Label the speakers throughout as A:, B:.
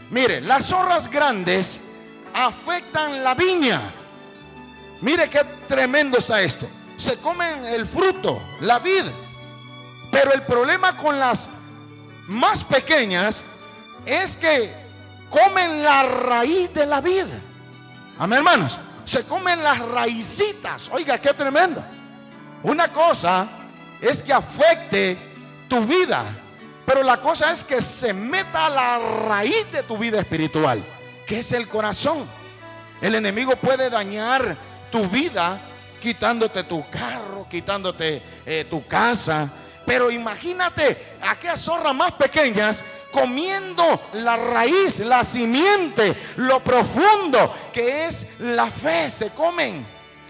A: Mire, las zorras grandes afectan la viña. Mire qué tremendo está esto. Se comen el fruto, la vid. Pero el problema con las más pequeñas es que comen la raíz de la vid. Amén, hermanos. Se comen las raicitas. Oiga, qué tremendo. Una cosa es que afecte tu vida, pero la cosa es que se meta a la raíz de tu vida espiritual, que es el corazón. El enemigo puede dañar tu vida quitándote tu carro, quitándote tu casa. Pero imagínate aquellas zorras más pequeñas comiendo la raíz, la simiente, lo profundo que es la fe. Se comen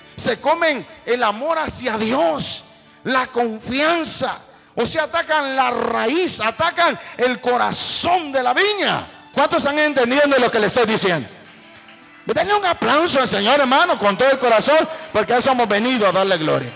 A: el amor hacia Dios, la confianza. O sea, atacan la raíz, atacan el corazón de la viña. ¿Cuántos están entendiendo lo que le estoy diciendo? Denle un aplauso al Señor, hermano, con todo el corazón, porque a eso hemos venido a darle gloria.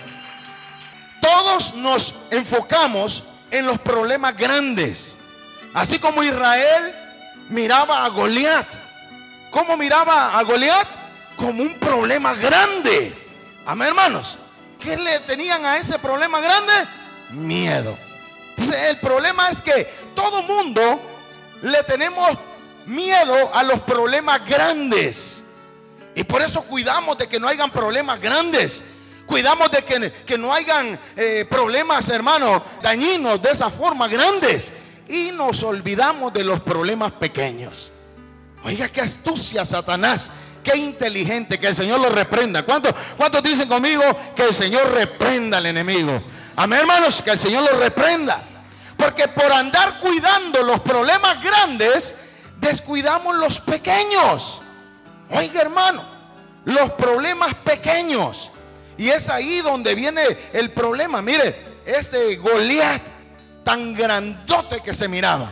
A: Todos nos enfocamos en los problemas grandes, así como Israel miraba a Goliat. ¿Cómo miraba a Goliat? Como un problema grande. Amén, hermanos. ¿Qué le tenían a ese problema grande? Miedo. Entonces, el problema es que todo mundo le tenemos miedo a los problemas grandes. Y por eso cuidamos de que no hayan problemas grandes. Cuidamos de que no hayan problemas, hermanos, dañinos de esa forma, grandes. Y nos olvidamos de los problemas pequeños. Oiga, qué astucia, Satanás. Qué inteligente. Que el Señor lo reprenda. ¿Cuántos dicen conmigo que el Señor reprenda al enemigo? Amén, hermanos, que el Señor lo reprenda. Porque por andar cuidando los problemas grandes, descuidamos los pequeños. Oiga, hermano, los problemas pequeños. Y es ahí donde viene el problema. Mire, este Goliat tan grandote que se miraba.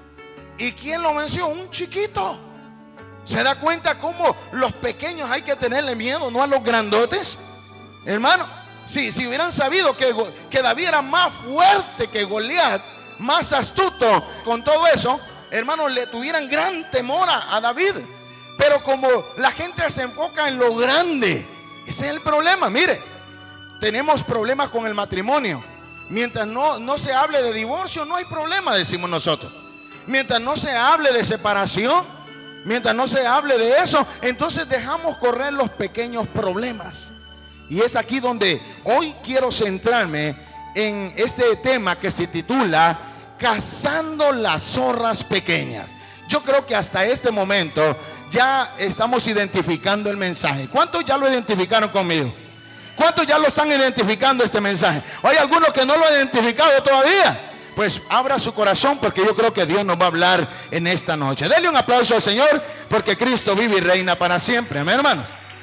A: ¿Y quién lo venció? Un chiquito. ¿Se da cuenta cómo los pequeños hay que tenerle miedo, no a los grandotes? Hermano, si hubieran sabido que David era más fuerte que Goliat, más astuto, con todo eso, hermanos, le tuvieran gran temor a David. Pero como la gente se enfoca en lo grande, ese es el problema. Mire, tenemos problemas con el matrimonio. Mientras no se hable de divorcio, no hay problema, decimos nosotros. Mientras no se hable de separación, mientras no se hable de eso, entonces dejamos correr los pequeños problemas. Y es aquí donde hoy quiero centrarme en este tema que se titula Cazando las zorras pequeñas. Yo creo que hasta este momento ya estamos identificando el mensaje. ¿Cuántos ya lo identificaron conmigo? ¿Cuántos ya lo están identificando este mensaje? ¿O hay algunos que no lo han identificado todavía? Pues abra su corazón, porque yo creo que Dios nos va a hablar en esta noche. Denle un aplauso al Señor, porque Cristo vive y reina para siempre. Amén, hermanos.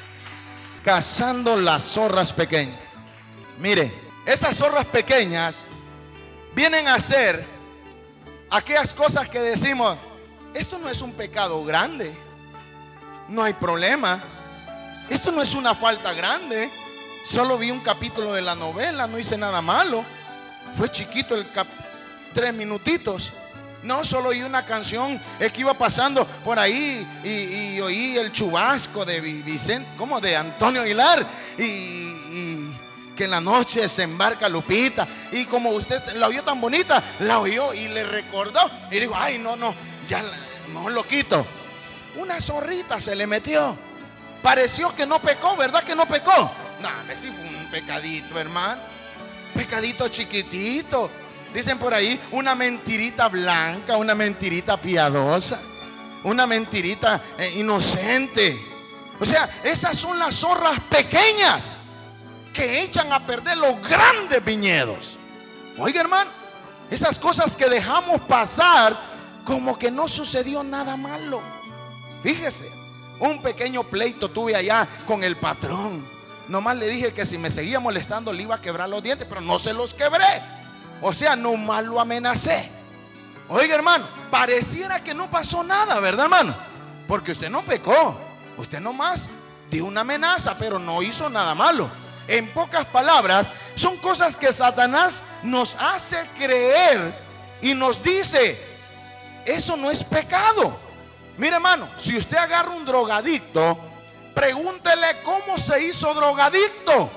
A: Cazando las zorras pequeñas. Mire, esas zorras pequeñas vienen a ser aquellas cosas que decimos: esto no es un pecado grande, no hay problema, esto no es una falta grande, solo vi un capítulo de la novela, no hice nada malo, fue chiquito 3 minutitos. No, solo oí una canción, es que iba pasando por ahí y oí el chubasco de Vicente, como de Antonio Aguilar, y que en la noche se embarca Lupita, y como usted la oyó tan bonita, la oyó y le recordó, y dijo: ay, no, ya mejor lo quito. Una zorrita se le metió. Pareció que no pecó, ¿verdad que no pecó? No, sí fue un pecadito, hermano. Pecadito chiquitito. Dicen por ahí, una mentirita blanca, una mentirita piadosa, una mentirita inocente. O sea, esas son las zorras pequeñas que echan a perder los grandes viñedos. Oiga, hermano, esas cosas que dejamos pasar como que no sucedió nada malo. Fíjese, un pequeño pleito tuve allá con el patrón. Nomás le dije que si me seguía molestando le iba a quebrar los dientes, pero no se los quebré. O sea, nomás lo amenacé. Oiga, hermano, pareciera que no pasó nada, ¿verdad, hermano? Porque usted no pecó. Usted nomás dio una amenaza, pero no hizo nada malo. En pocas palabras, son cosas que Satanás nos hace creer y nos dice: eso no es pecado. Mire, hermano, si usted agarra un drogadicto, pregúntele cómo se hizo drogadicto.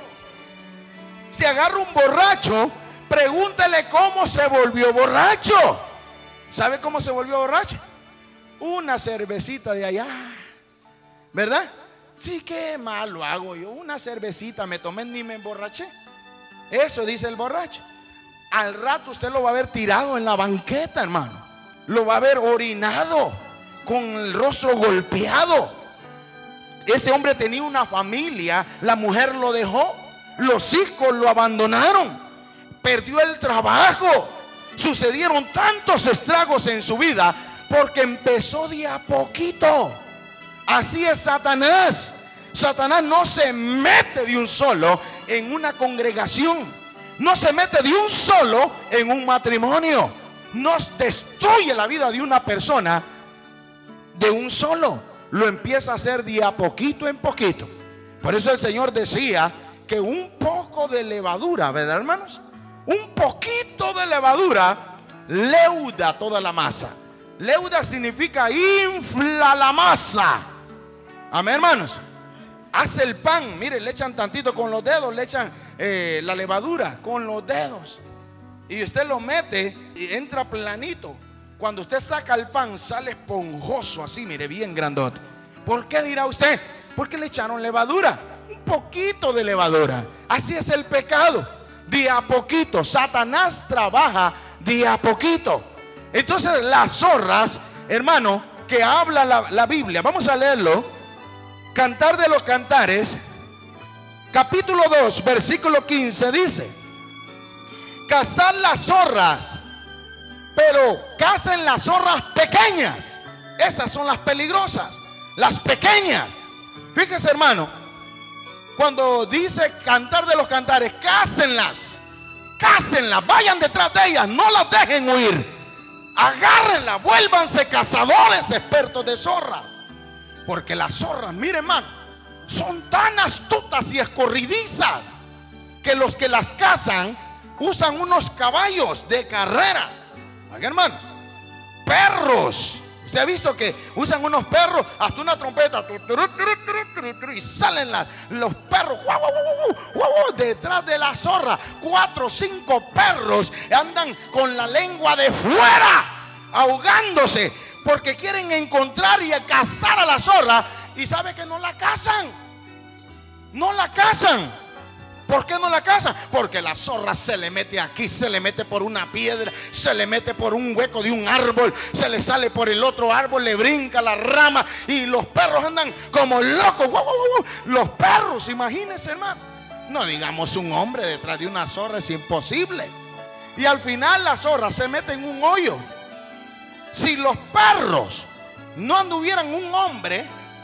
A: Si agarra un borracho, pregúntele cómo se volvió borracho. ¿Sabe cómo se volvió borracho? Una cervecita de allá, ¿verdad? Sí, qué mal lo hago yo. Una cervecita me tomé, ni me emborraché. Eso dice el borracho. Al rato usted lo va a ver tirado en la banqueta, hermano. Lo va a ver orinado, con el rostro golpeado. Ese hombre tenía una familia, la mujer lo dejó, los hijos lo abandonaron, perdió el trabajo. Sucedieron tantos estragos en su vida porque empezó de a poquito. Así es Satanás. Satanás no se mete de un solo en una congregación, no se mete de un solo en un matrimonio, no destruye la vida de una persona de un solo. Lo empieza a hacer de a poquito en poquito. Por eso el Señor decía que un poco de levadura, ¿verdad, hermanos? Un poquito de levadura leuda toda la masa. Leuda significa infla la masa. Amén, hermanos. Hace el pan, mire, le echan tantito con los dedos, le echan la levadura con los dedos, y usted lo mete y entra planito. Cuando usted saca el pan, sale esponjoso así, mire, bien grandote. ¿Por qué dirá usted? Porque le echaron levadura, un poquito de levadura. Así es el pecado, de a poquito. Satanás trabaja de a poquito. Entonces las zorras, hermano, que habla la Biblia, vamos a leerlo. Cantar de los Cantares, capítulo 2, versículo 15 dice: cazad las zorras, pero cacen las zorras pequeñas. Esas son las peligrosas, las pequeñas. Fíjese, hermano, cuando dice Cantar de los Cantares, cácenlas, vayan detrás de ellas, no las dejen huir, agárrenlas, vuélvanse cazadores expertos de zorras. Porque las zorras, mire, hermano, son tan astutas y escorridizas que los que las cazan usan unos caballos de carrera. Oiga, hermano, perros. Usted ha visto que usan unos perros, hasta una trompeta, y salen los perros detrás de la zorra. 4 o 5 perros andan con la lengua de fuera, ahogándose, porque quieren encontrar y cazar a la zorra. Y sabe que no la cazan. No la cazan. ¿Por qué no la cazan? Porque la zorra se le mete aquí, se le mete por una piedra, se le mete por un hueco de un árbol, se le sale por el otro árbol, le brinca la rama, y los perros andan como locos. Los perros, imagínense, hermano. No digamos un hombre detrás de una zorra, es imposible. Y al final la zorra se mete en un hoyo. Si los perros no anduvieran un hombre,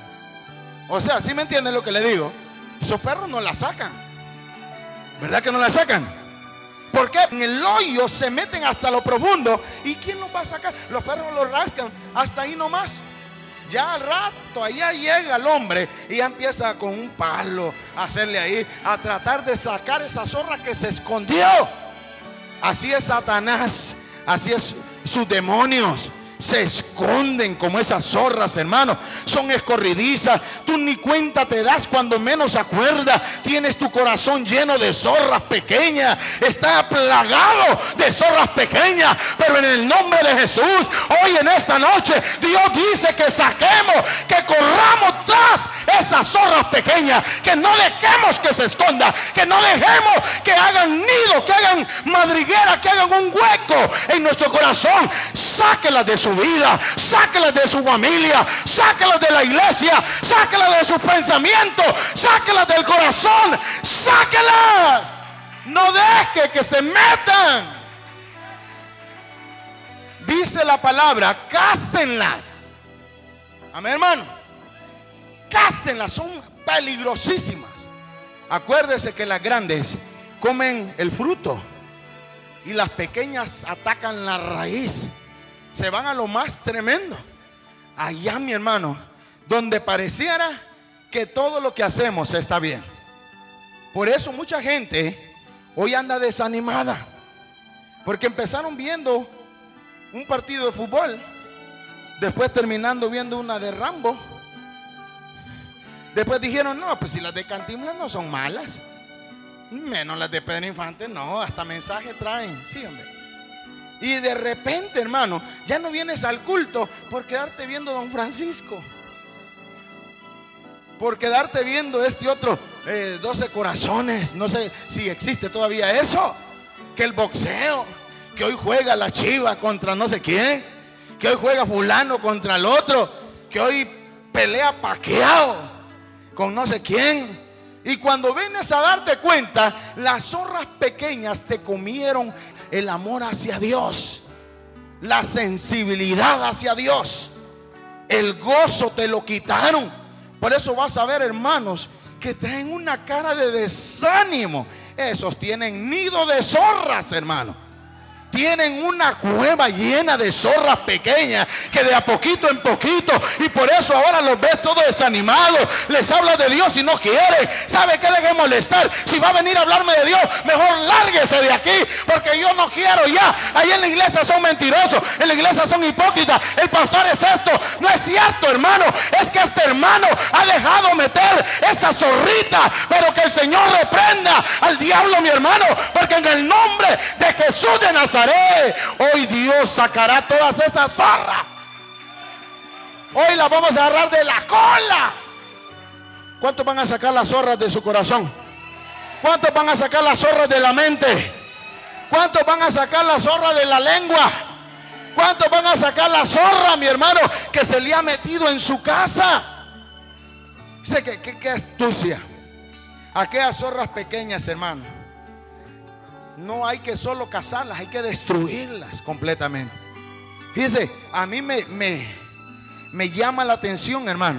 A: o sea, ¿sí me entienden lo que le digo? Esos perros no la sacan, ¿verdad que no la sacan? Porque en el hoyo se meten hasta lo profundo. ¿Y quién los va a sacar? Los perros los rascan hasta ahí nomás. Ya al rato allá llega el hombre y ya empieza con un palo a hacerle ahí, a tratar de sacar esa zorra que se escondió. Así es Satanás, así es sus demonios. Se esconden como esas zorras, hermano. Son escorridizas. Tú ni cuenta te das cuando menos acuerdas. Tienes tu corazón lleno de zorras pequeñas. Está plagado de zorras pequeñas. Pero en el nombre de Jesús, hoy en esta noche, Dios dice que saquemos, que corramos tras esas zorras pequeñas. Que no dejemos que se escondan. Que no dejemos que hagan nido, que hagan madriguera, que hagan un hueco en nuestro corazón. Sáquelas de su vida, sáquelas de su familia, sáquelas de la iglesia, sáquelas de sus pensamientos, sáquelas del corazón, sáquelas. No deje que se metan. Dice la palabra, cácenlas. Amén, hermano. Cácenlas, son peligrosísimas. Acuérdese que las grandes comen el fruto y las pequeñas atacan la raíz. Se van a lo más tremendo. Allá, mi hermano, donde pareciera que todo lo que hacemos está bien. Por eso mucha gente hoy anda desanimada, porque empezaron viendo un partido de fútbol Después terminando viendo una de Rambo. Después dijeron, no, pues si las de Cantinflas no son malas, menos las de Pedro Infante, no, hasta mensaje traen. Sí, hombre. Y de repente, hermano, ya no vienes al culto por quedarte viendo Don Francisco, por quedarte viendo este otro 12 corazones. No sé si existe todavía eso. Que el boxeo, que hoy juega la Chiva contra no sé quién, que hoy juega fulano contra el otro, que hoy pelea Pacquiao con no sé quién. Y cuando vienes a darte cuenta, las zorras pequeñas te comieron el amor hacia Dios, la sensibilidad hacia Dios, el gozo te lo quitaron. Por eso vas a ver hermanos que traen una cara de desánimo. Esos tienen nido de zorras, hermano. Tienen una cueva llena de zorras pequeñas que de a poquito en poquito, y por eso ahora los ves todos desanimados. Les habla de Dios y no quieren. ¿Sabe qué? Deje molestar. Si va a venir a hablarme de Dios, mejor lárguese de aquí, porque yo no quiero ya. Ahí en la iglesia son mentirosos, en la iglesia son hipócritas. El pastor es esto. No es cierto, hermano. Es que este hermano ha dejado meter esa zorrita. Pero que el Señor reprenda al diablo, mi hermano, porque en el nombre de Jesús de Nazaret, hoy Dios sacará todas esas zorras. Hoy las vamos a agarrar de la cola. ¿Cuántos van a sacar las zorras de su corazón? ¿Cuántos van a sacar las zorras de la mente? ¿Cuántos van a sacar las zorras de la lengua? ¿Cuántos van a sacar la zorra, mi hermano, que se le ha metido en su casa? Dice que qué astucia. Aquellas zorras pequeñas, hermano, no hay que solo cazarlas, hay que destruirlas completamente. Fíjese, a mí me llama la atención, hermano,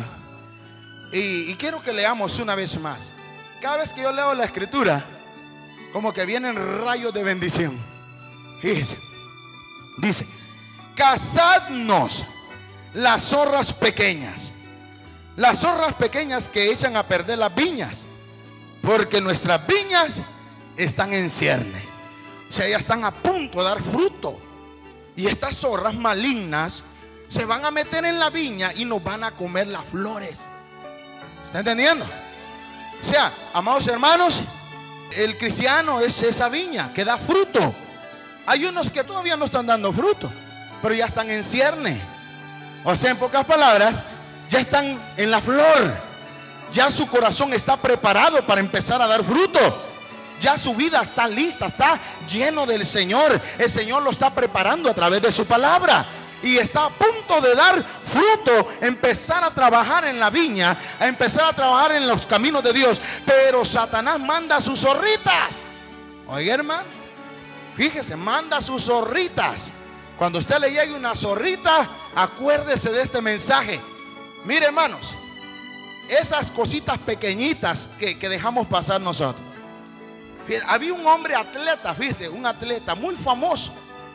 A: y quiero que leamos una vez más. Cada vez que yo leo la escritura, como que vienen rayos de bendición. Fíjese, dice: cazadnos las zorras pequeñas. Las zorras pequeñas que echan a perder las viñas, porque nuestras viñas están en cierne. O sea, ya están a punto de dar fruto. Y estas zorras malignas se van a meter en la viña y nos van a comer las flores. ¿Está entendiendo? O sea, amados hermanos, el cristiano es esa viña que da fruto. Hay unos que todavía no están dando fruto, pero ya están en cierne. O sea, en pocas palabras, ya están en la flor. Ya su corazón está preparado para empezar a dar fruto. Ya su vida está lista, está lleno del Señor. El Señor lo está preparando a través de su palabra. Y está a punto de dar fruto, empezar a trabajar en la viña, a empezar a trabajar en los caminos de Dios. Pero Satanás manda a sus zorritas. Oiga, hermano, fíjese, manda a sus zorritas. Cuando usted le llegue una zorrita, acuérdese de este mensaje. Mire, hermanos, esas cositas pequeñitas que dejamos pasar nosotros. Había un hombre atleta, fíjese, un atleta muy famoso.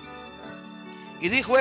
A: Y dijo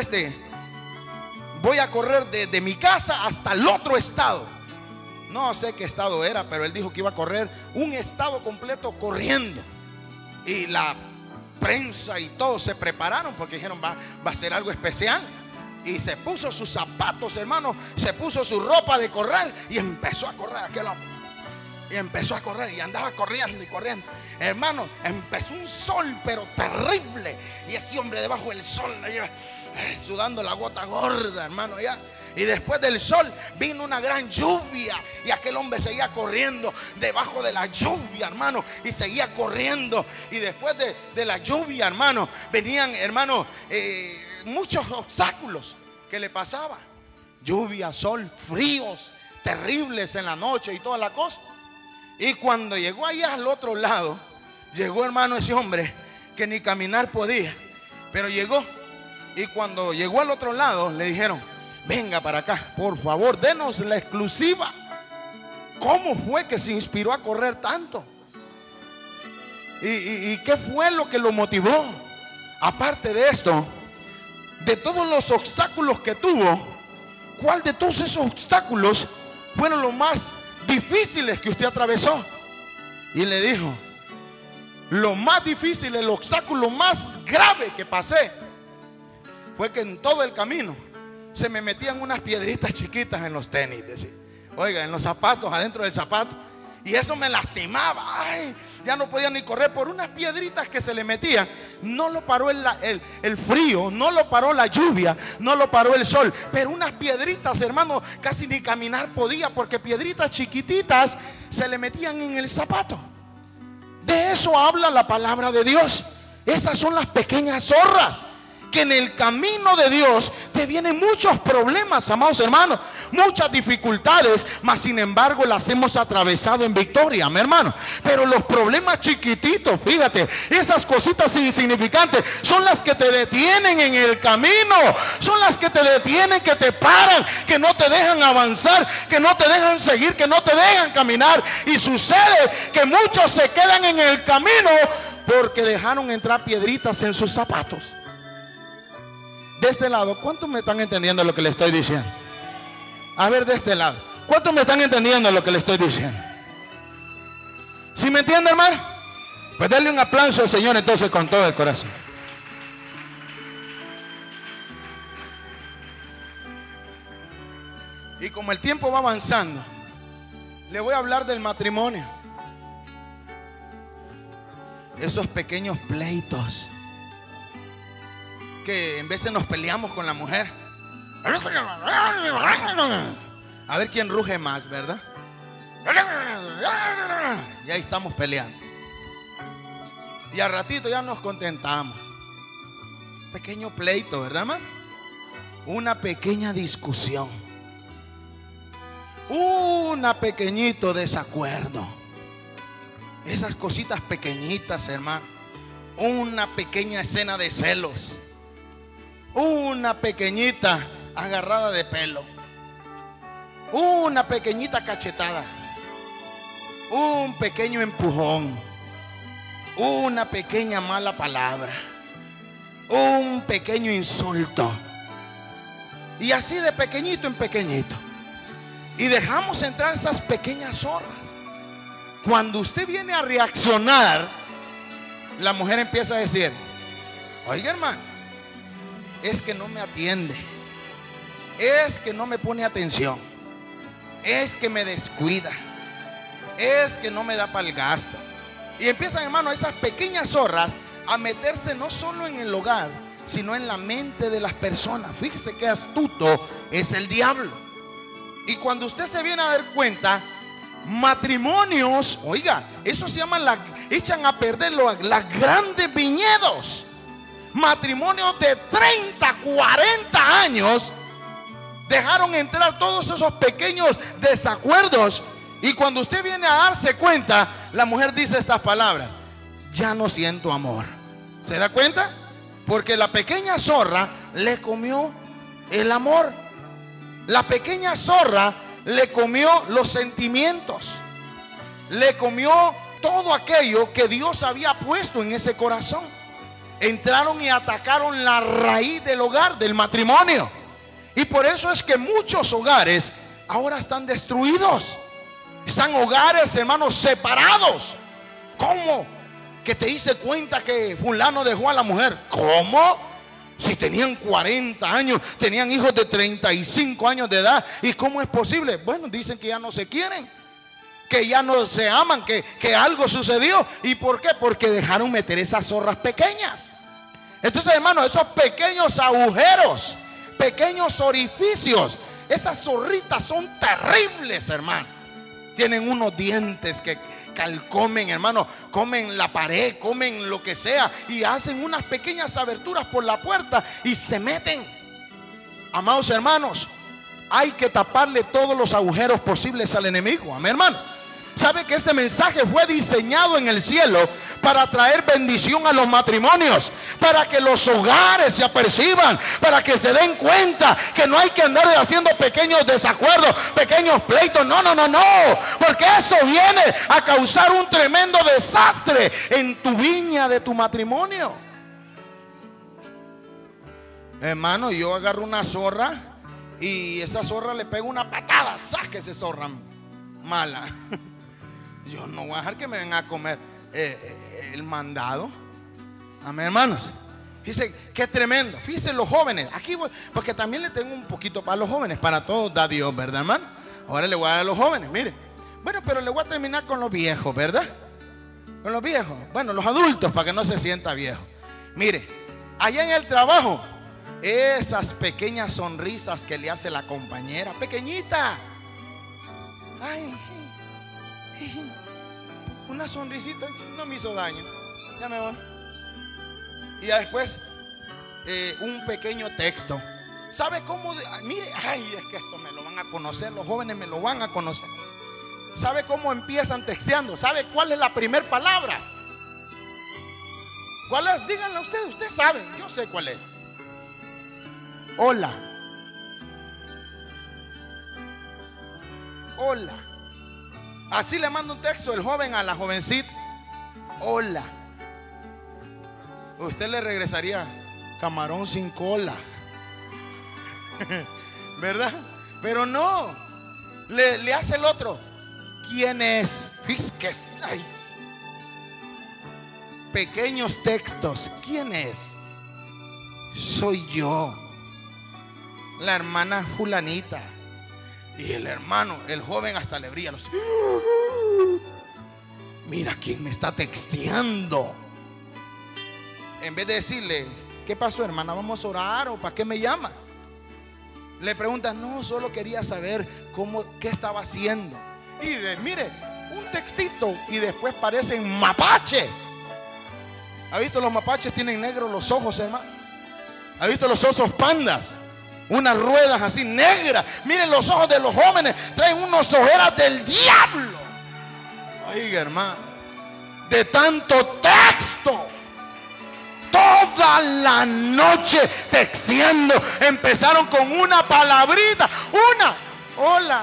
A: voy a correr de mi casa hasta el otro estado. No sé qué estado era, pero él dijo que iba a correr un estado completo corriendo. Y la prensa y todos se prepararon porque dijeron va a ser algo especial. Y se puso sus zapatos, hermano, se puso su ropa de correr y empezó a correr aquel hombre. Y empezó a correr y andaba corriendo y corriendo. Hermano, empezó un sol pero terrible. Y ese hombre debajo del sol sudando la gota gorda, hermano, ya. Y después del sol vino una gran lluvia. Y aquel hombre seguía corriendo debajo de la lluvia, hermano. Y seguía corriendo. Y después de la lluvia, hermano, venían, hermano, muchos obstáculos que le pasaban. Lluvia, sol, fríos terribles en la noche y toda la cosa. Y cuando llegó allá al otro lado, llegó, hermano, ese hombre que ni caminar podía, pero llegó. Y cuando llegó al otro lado, le dijeron: venga para acá, por favor, denos la exclusiva. ¿Cómo fue que se inspiró a correr tanto? ¿Y qué fue lo que lo motivó? Aparte de esto, de todos los obstáculos que tuvo, ¿cuál de todos esos obstáculos fueron los más difíciles que usted atravesó? Y le dijo: lo más difícil, el obstáculo más grave que pasé fue que en todo el camino se me metían unas piedritas chiquitas en los tenis, decía. Oiga, en los zapatos, adentro del zapato. Y eso me lastimaba. Ay, ya no podía ni correr por unas piedritas que se le metían. No lo paró el frío, no lo paró la lluvia, no lo paró el sol. Pero unas piedritas, hermano, casi ni caminar podía, porque piedritas chiquititas se le metían en el zapato. De eso habla la palabra de Dios. Esas son las pequeñas zorras, que en el camino de Dios te vienen muchos problemas, amados hermanos, muchas dificultades, mas sin embargo las hemos atravesado en victoria, mi hermano. Pero los problemas chiquititos, fíjate, esas cositas insignificantes son las que te detienen en el camino, son las que te detienen, que te paran, que no te dejan avanzar, que no te dejan seguir, que no te dejan caminar. Y sucede que muchos se quedan en el camino porque dejaron entrar piedritas en sus zapatos. De este lado, ¿cuántos me están entendiendo lo que le estoy diciendo? A ver, de este lado, ¿cuántos me están entendiendo lo que le estoy diciendo? ¿Sí me entiende, hermano? Pues denle un aplauso al Señor entonces con todo el corazón. Y como el tiempo va avanzando, le voy a hablar del matrimonio. Esos pequeños pleitos que en veces nos peleamos con la mujer. A ver quién ruge más, ¿verdad? Y ahí estamos peleando. Y al ratito ya nos contentamos. Pequeño pleito, ¿verdad, hermano? Una pequeña discusión. Una pequeñito desacuerdo. Esas cositas pequeñitas, hermano. Una pequeña escena de celos. Una pequeñita agarrada de pelo. Una pequeñita cachetada. Un pequeño empujón. Una pequeña mala palabra. Un pequeño insulto. Y así de pequeñito en pequeñito. Y dejamos entrar esas pequeñas zorras. Cuando usted viene a reaccionar, la mujer empieza a decir: oiga, hermano, es que no me atiende, es que no me pone atención, es que me descuida, es que no me da para el gasto. Y empiezan, hermano, esas pequeñas zorras a meterse no solo en el hogar, sino en la mente de las personas. Fíjese qué astuto es el diablo. Y cuando usted se viene a dar cuenta, matrimonios, oiga, eso se llama echan a perder las grandes viñedos. Matrimonios de 30, 40 años dejaron entrar todos esos pequeños desacuerdos. Y cuando usted viene a darse cuenta, la mujer dice estas palabras: ya no siento amor. ¿Se da cuenta? Porque la pequeña zorra le comió el amor. La pequeña zorra le comió los sentimientos. Le comió todo aquello que Dios había puesto en ese corazón. Entraron y atacaron la raíz del hogar, del matrimonio. Y por eso es que muchos hogares ahora están destruidos. Están hogares, hermanos, separados. ¿Cómo? Que te diste cuenta que fulano dejó a la mujer. ¿Cómo? Si tenían 40 años, tenían hijos de 35 años de edad. ¿Y cómo es posible? Bueno, dicen que ya no se quieren, que ya no se aman, que algo sucedió. ¿Y por qué? Porque dejaron meter esas zorras pequeñas. Entonces, hermano, esos pequeños agujeros, pequeños orificios, esas zorritas son terribles, hermano. Tienen unos dientes que calcomen, hermano, comen la pared, comen lo que sea, y hacen unas pequeñas aberturas por la puerta y se meten. Amados hermanos, hay que taparle todos los agujeros posibles al enemigo. Amén, hermano. ¿Sabe que este mensaje fue diseñado en el cielo para traer bendición a los matrimonios? Para que los hogares se aperciban, para que se den cuenta que no hay que andar haciendo pequeños desacuerdos, pequeños pleitos. No, porque eso viene a causar un tremendo desastre en tu viña de tu matrimonio. Hermano, yo agarro una zorra y esa zorra le pego una patada. Sáquese, zorra mala. Yo no voy a dejar que me vengan a comer el mandado. Amén, hermanos. Fíjense qué tremendo. Fíjense los jóvenes. Aquí voy, porque también le tengo un poquito para los jóvenes. Para todos da Dios, ¿verdad, hermano? Ahora le voy a dar a los jóvenes, mire. Bueno, pero le voy a terminar con los viejos, ¿verdad? Con los viejos. Bueno, los adultos, para que no se sienta viejo. Mire, allá en el trabajo, esas pequeñas sonrisas que le hace la compañera, pequeñita. Ay, una sonrisita no me hizo daño. Ya me voy. Y ya después un pequeño texto. ¿Sabe cómo? Mire, ay, es que esto me lo van a conocer, los jóvenes me lo van a conocer. ¿Sabe cómo empiezan texteando? ¿Sabe cuál es la primera palabra? ¿Cuál es? Díganla ustedes, ustedes saben, yo sé cuál es. Hola. Hola. Así le manda un texto el joven a la jovencita. Hola. Usted le regresaría camarón sin cola. ¿Verdad? Pero no. Le hace el otro. ¿Quién es? Fíjate, ay, pequeños textos. ¿Quién es? Soy yo, la hermana fulanita. Y el hermano, el joven, hasta le brilla los... Mira quién me está texteando. En vez de decirle, ¿qué pasó, hermana? ¿Vamos a orar o para qué me llama? Le pregunta, no, solo quería saber qué estaba haciendo. Y mire, un textito y después parecen mapaches. ¿Ha visto los mapaches? Tienen negros los ojos, hermano. ¿Ha visto los osos pandas? Unas ruedas así negras. Miren los ojos de los jóvenes. Traen unas ojeras del diablo. Oiga, hermano, de tanto texto. Toda la noche texteando. Empezaron con una palabrita. Hola.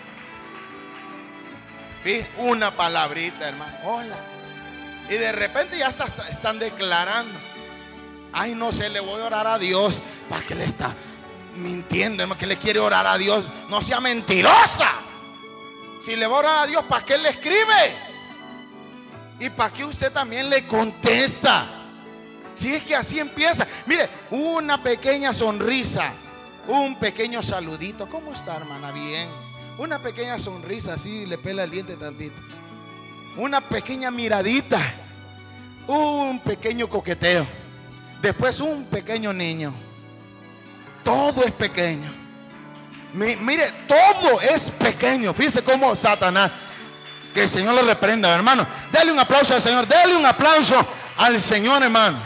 A: Una palabrita, hermano. Hola. Y de repente ya están declarando. Ay, no sé, le voy a orar a Dios. ¿Para qué le está mintiendo, hermano? ¿Que le quiere orar a Dios? No sea mentirosa. Si le va a orar a Dios, ¿para qué le escribe? ¿Y para qué usted también le contesta? Si es que así empieza. Mire, una pequeña sonrisa, un pequeño saludito. ¿Cómo está, hermana? Bien. Una pequeña sonrisa, así le pela el diente tantito. Una pequeña miradita. Un pequeño coqueteo. Después un pequeño niño. Todo es pequeño. Mire, todo es pequeño. Fíjese cómo Satanás. Que el Señor lo reprenda, hermano. Dale un aplauso al Señor. Dale un aplauso al Señor, hermano.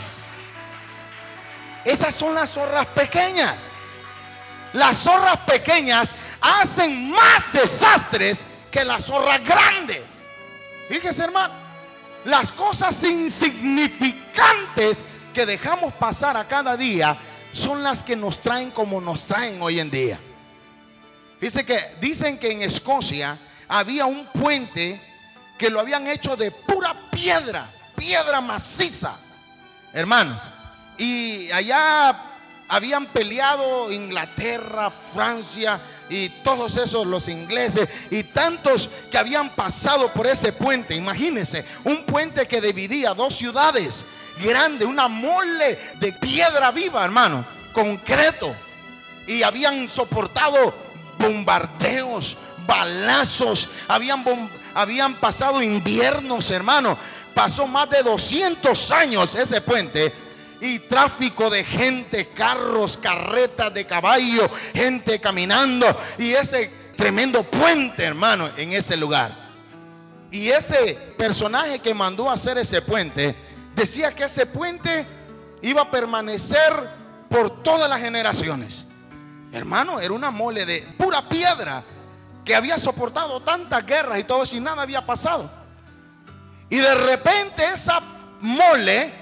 A: Esas son las zorras pequeñas. Las zorras pequeñas hacen más desastres que las zorras grandes. Fíjese, hermano, las cosas insignificantes que dejamos pasar a cada día son las que nos traen como nos traen hoy en día. Fíjese que dicen que en Escocia había un puente que lo habían hecho de pura piedra maciza, hermanos. Y allá habían peleado Inglaterra, Francia y todos esos, los ingleses y tantos que habían pasado por ese puente. Imagínense, un puente que dividía dos ciudades grandes, una mole de piedra viva, hermano, concreto. Y habían soportado bombardeos, balazos, habían pasado inviernos, hermano. Pasó más de 200 años ese puente. Y tráfico de gente, carros, carretas de caballo, gente caminando. Y ese tremendo puente, hermano, en ese lugar. Y ese personaje que mandó a hacer ese puente decía que ese puente iba a permanecer por todas las generaciones. Hermano, era una mole de pura piedra que había soportado tantas guerras y todo eso y nada había pasado. Y de repente esa mole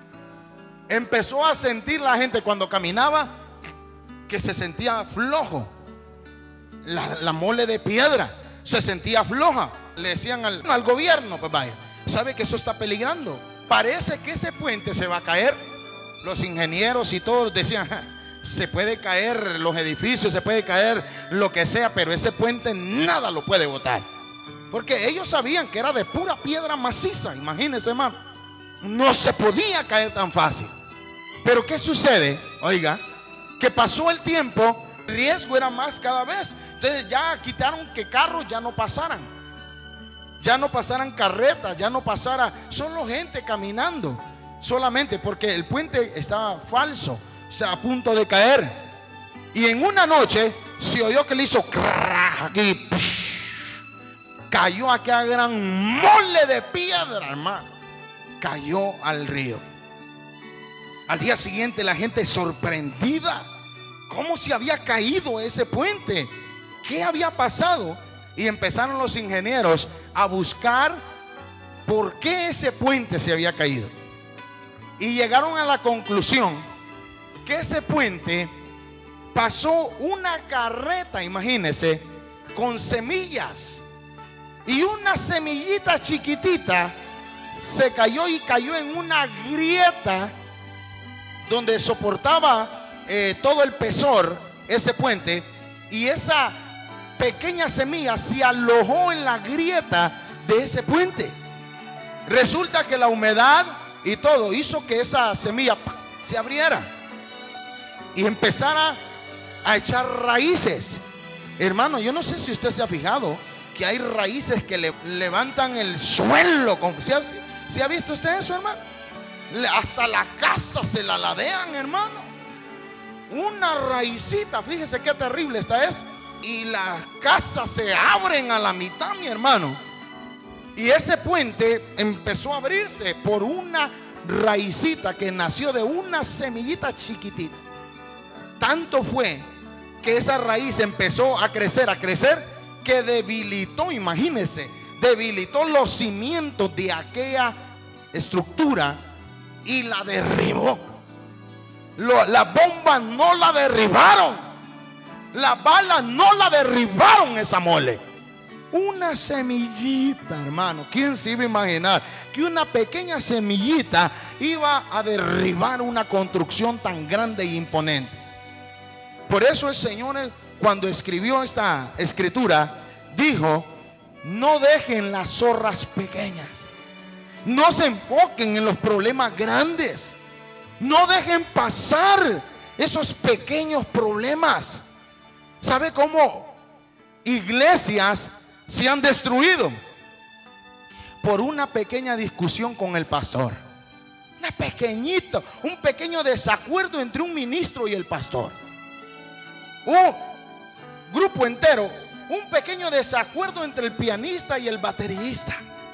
A: empezó a sentir la gente cuando caminaba que se sentía flojo. La mole de piedra se sentía floja. Le decían al gobierno, pues vaya, ¿sabe que eso está peligrando? Parece que ese puente se va a caer. Los ingenieros y todos decían, se puede caer los edificios, se puede caer lo que sea, pero ese puente nada lo puede botar. Porque ellos sabían que era de pura piedra maciza. Imagínense, hermano, no se podía caer tan fácil. Pero ¿qué sucede? Oiga, que pasó el tiempo, el riesgo era más cada vez. Entonces ya quitaron que carros ya no pasaran. Ya no pasaran carretas, ya no pasara solo gente caminando. Solamente porque el puente estaba falso, o sea, a punto de caer. Y en una noche se oyó que le hizo aquí, cayó aquella gran mole de piedra, hermano. Cayó al río. Al día siguiente la gente sorprendida, ¿cómo se había caído ese puente? ¿Qué había pasado? Y empezaron los ingenieros a buscar por qué ese puente se había caído. Y llegaron a la conclusión que ese puente pasó una carreta, imagínense, con semillas. Y una semillita chiquitita se cayó y cayó en una grieta donde soportaba todo el pesor ese puente. Y esa pequeña semilla se alojó en la grieta de ese puente. Resulta que la humedad y todo hizo que esa semilla se abriera y empezara a echar raíces. Hermano, yo no sé si usted se ha fijado que hay raíces que levantan el suelo. ¿Sí ha visto usted eso, hermano? Hasta la casa se la ladean, hermano. Una raicita, fíjese qué terrible está esto. Y las casas se abren a la mitad, mi hermano. Y ese puente empezó a abrirse por una raicita que nació de una semillita chiquitita. Tanto fue que esa raíz empezó a crecer, que debilitó, imagínense, debilitó los cimientos de aquella estructura y la derribó. Las bombas no la derribaron, las balas no la derribaron esa mole. Una semillita, hermano. ¿Quién se iba a imaginar que una pequeña semillita iba a derribar una construcción tan grande e imponente? Por eso el Señor, cuando escribió esta escritura, dijo: no dejen las zorras pequeñas, no se enfoquen en los problemas grandes, no dejen pasar esos pequeños problemas. ¿Sabe cómo iglesias se han destruido? Por una pequeña discusión con el pastor. Una pequeñita, un pequeño desacuerdo entre un ministro y el pastor. Un grupo entero, un pequeño desacuerdo entre el pianista y el baterista.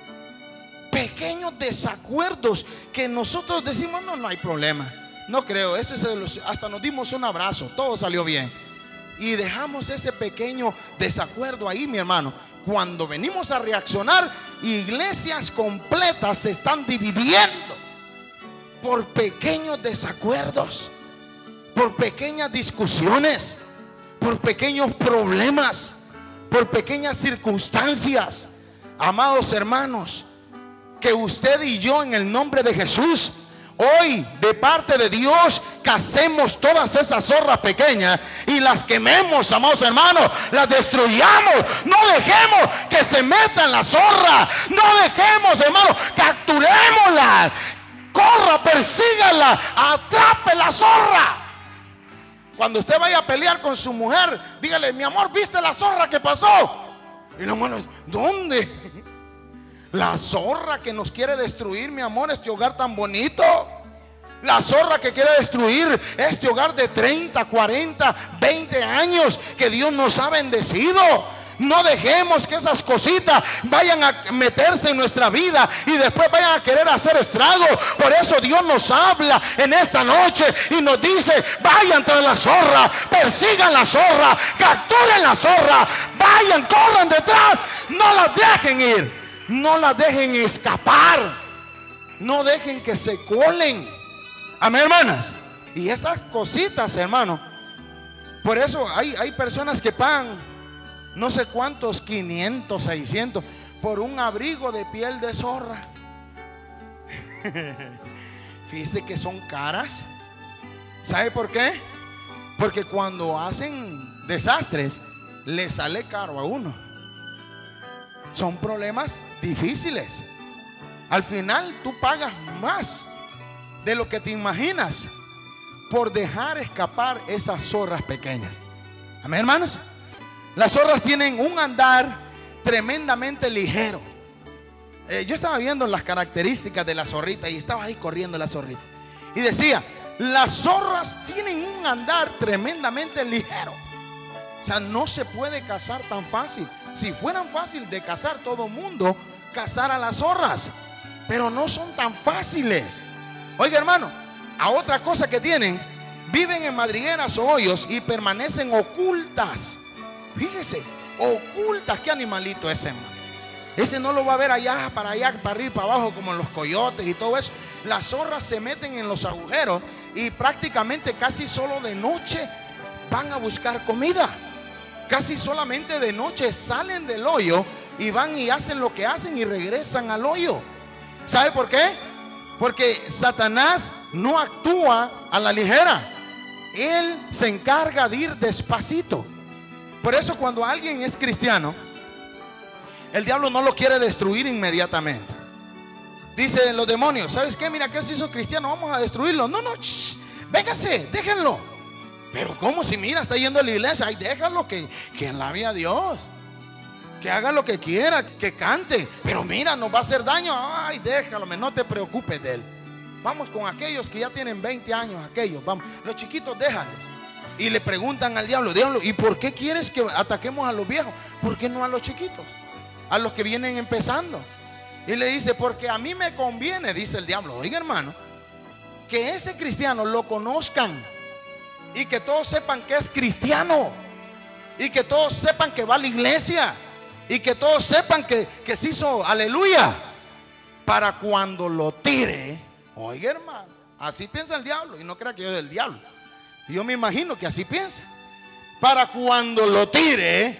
A: Pequeños desacuerdos que nosotros decimos: no hay problema, no creo, hasta nos dimos un abrazo, todo salió bien. Y dejamos ese pequeño desacuerdo ahí, mi hermano. Cuando venimos a reaccionar, iglesias completas se están dividiendo por pequeños desacuerdos, por pequeñas discusiones, por pequeños problemas, por pequeñas circunstancias. Amados hermanos, que usted y yo, en el nombre de Jesús, hoy de parte de Dios, casemos todas esas zorras pequeñas y las quememos, amados hermanos, las destruyamos. No dejemos que se metan la zorra, no dejemos, hermanos, capturémosla, corra, persígala, atrape la zorra. Cuando usted vaya a pelear con su mujer, dígale: mi amor, ¿viste la zorra que pasó? Y la mujer: ¿dónde? La zorra que nos quiere destruir, mi amor, este hogar tan bonito. La zorra que quiere destruir este hogar de 30, 40, 20 años que Dios nos ha bendecido. No dejemos que esas cositas vayan a meterse en nuestra vida y después vayan a querer hacer estrago. Por eso Dios nos habla en esta noche y nos dice: vayan tras la zorra, persigan la zorra, capturen la zorra, vayan, corran detrás, no las dejen ir, no las dejen escapar, no dejen que se colen. Amén, hermanas. Y esas cositas, hermano, por eso hay personas que pagan no sé cuántos, 500, 600 por un abrigo de piel de zorra. Fíjese que son caras. ¿Sabe por qué? Porque cuando hacen desastres, le sale caro a uno. Son problemas difíciles. Al final tú pagas más de lo que te imaginas. por dejar escapar esas zorras pequeñas. Amén, hermanos. Las zorras tienen un andar tremendamente ligero. Yo estaba viendo las características de la zorrita y estaba ahí corriendo la zorrita. Y decía, las zorras tienen un andar tremendamente ligero. O sea, no se puede cazar tan fácil. Si fueran fácil de cazar, todo mundo cazara las zorras. Pero no son tan fáciles. Oiga, hermano, a otra cosa que tienen, viven en madrigueras o hoyos y permanecen ocultas. Fíjese, ocultas. ¿Qué animalito ese, hermano? Ese no lo va a ver allá, para arriba, para abajo, como los coyotes y todo eso. Las zorras se meten en los agujeros y prácticamente casi solo de noche van a buscar comida. Casi solamente de noche salen del hoyo y van y hacen lo que hacen y regresan al hoyo. ¿Sabe por qué? Porque Satanás no actúa a la ligera. Él se encarga de ir despacito. Por eso cuando alguien es cristiano, el diablo no lo quiere destruir inmediatamente. Dicen los demonios, ¿sabes qué? Mira que él se hizo cristiano, vamos a destruirlo. No, véngase, déjenlo. Pero ¿cómo? Si mira, está yendo a la iglesia, ay, déjalo que alabe a Dios, que haga lo que quiera, que cante. Pero mira, nos va a hacer daño. Ay, déjalo, no te preocupes de él. Vamos con aquellos que ya tienen 20 años, aquellos, vamos. Los chiquitos, déjalos. Y le preguntan al diablo, ¿y por qué quieres que ataquemos a los viejos? ¿Por qué no a los chiquitos? A los que vienen empezando. Y le dice, porque a mí me conviene, dice el diablo. Oiga, hermano, que ese cristiano lo conozcan y que todos sepan que es cristiano y que todos sepan que va a la iglesia y que todos sepan que se hizo aleluya, para cuando lo tire. Oiga, hermano, así piensa el diablo. Y no crea que yo soy del diablo, yo me imagino que así piensa. Para cuando lo tire,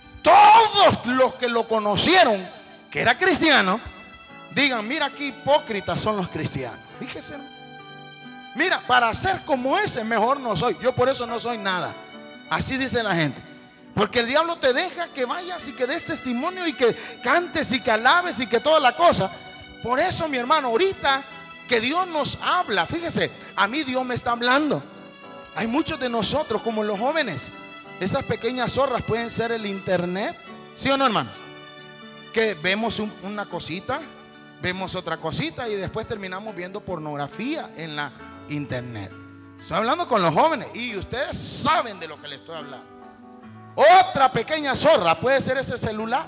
A: todos los que lo conocieron que era cristiano digan, mira qué hipócritas son los cristianos. Fíjese, mira, para ser como ese mejor no soy. Yo por eso no soy nada. Así dice la gente. Porque el diablo te deja que vayas y que des testimonio y que cantes y que alabes y que toda la cosa. Por eso, mi hermano, ahorita que Dios nos habla, fíjese, a mí Dios me está hablando. Hay muchos de nosotros, como los jóvenes, esas pequeñas zorras pueden ser el internet. ¿Sí o no, hermano? Que vemos una cosita, vemos otra cosita y después terminamos viendo pornografía en la internet. Estoy hablando con los jóvenes y ustedes saben de lo que les estoy hablando. Otra pequeña zorra puede ser ese celular.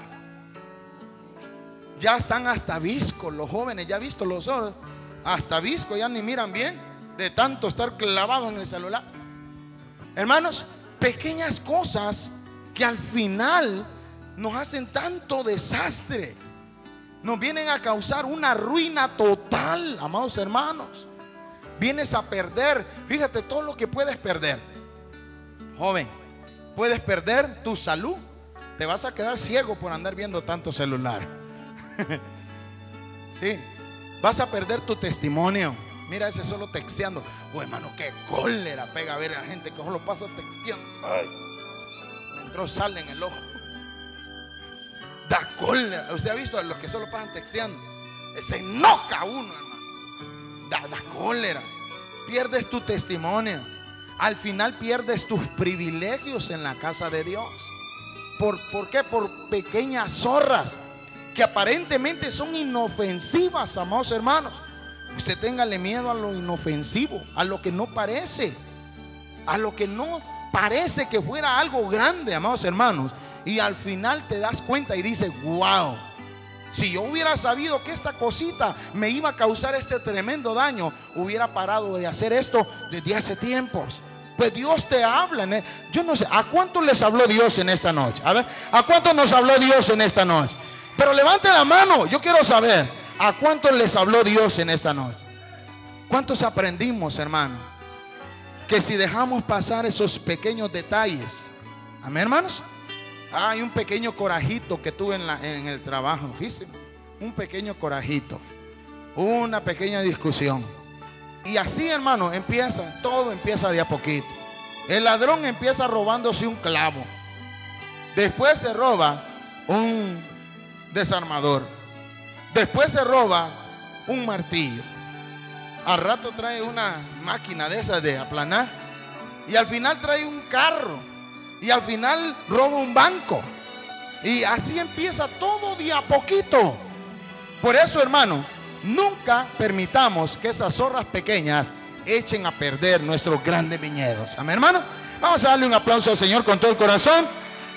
A: Ya están hasta viscos los jóvenes, ya visto los ojos, hasta visco, ya ni miran bien de tanto estar clavados en el celular. Hermanos, pequeñas cosas que al final nos hacen tanto desastre, nos vienen a causar una ruina total, amados hermanos. Vienes a perder, fíjate todo lo que puedes perder. Joven, puedes perder tu salud. Te vas a quedar ciego por andar viendo tanto celular. Sí, vas a perder tu testimonio. Mira ese solo texteando. Oh, hermano, qué cólera pega a ver a gente que solo pasa texteando. Ay, me entró sal en el ojo. Da cólera. Usted ha visto a los que solo pasan texteando. Se enoja uno, hermano. Da cólera. Pierdes tu testimonio. Al final pierdes tus privilegios en la casa de Dios. ¿Por qué? Por pequeñas zorras que aparentemente son inofensivas, amados hermanos. Usted téngale miedo a lo inofensivo, a lo que no parece, a lo que no parece que fuera algo grande, amados hermanos. Y al final te das cuenta y dices, wow, si yo hubiera sabido que esta cosita me iba a causar este tremendo daño, hubiera parado de hacer esto desde hace tiempos. Pues Dios te habla. Yo no sé, ¿a cuántos les habló Dios en esta noche? A ver, ¿a cuántos nos habló Dios en esta noche? Pero levante la mano, yo quiero saber, ¿a cuántos les habló Dios en esta noche? ¿Cuántos aprendimos, hermano? Que si dejamos pasar esos pequeños detalles, amén, hermanos. Hay un pequeño corajito que tuve en el trabajo, fíjense, un pequeño corajito, una pequeña discusión. Y así, hermano, todo empieza de a poquito. El ladrón empieza robándose un clavo. Después se roba un desarmador. Después se roba un martillo. Al rato trae una máquina de esas de aplanar. Y al final trae un carro. Y al final roba un banco. Y así empieza todo de a poquito. Por eso, hermano, nunca permitamos que esas zorras pequeñas echen a perder nuestros grandes viñedos. Amén, hermano. Vamos a darle un aplauso al Señor con todo el corazón.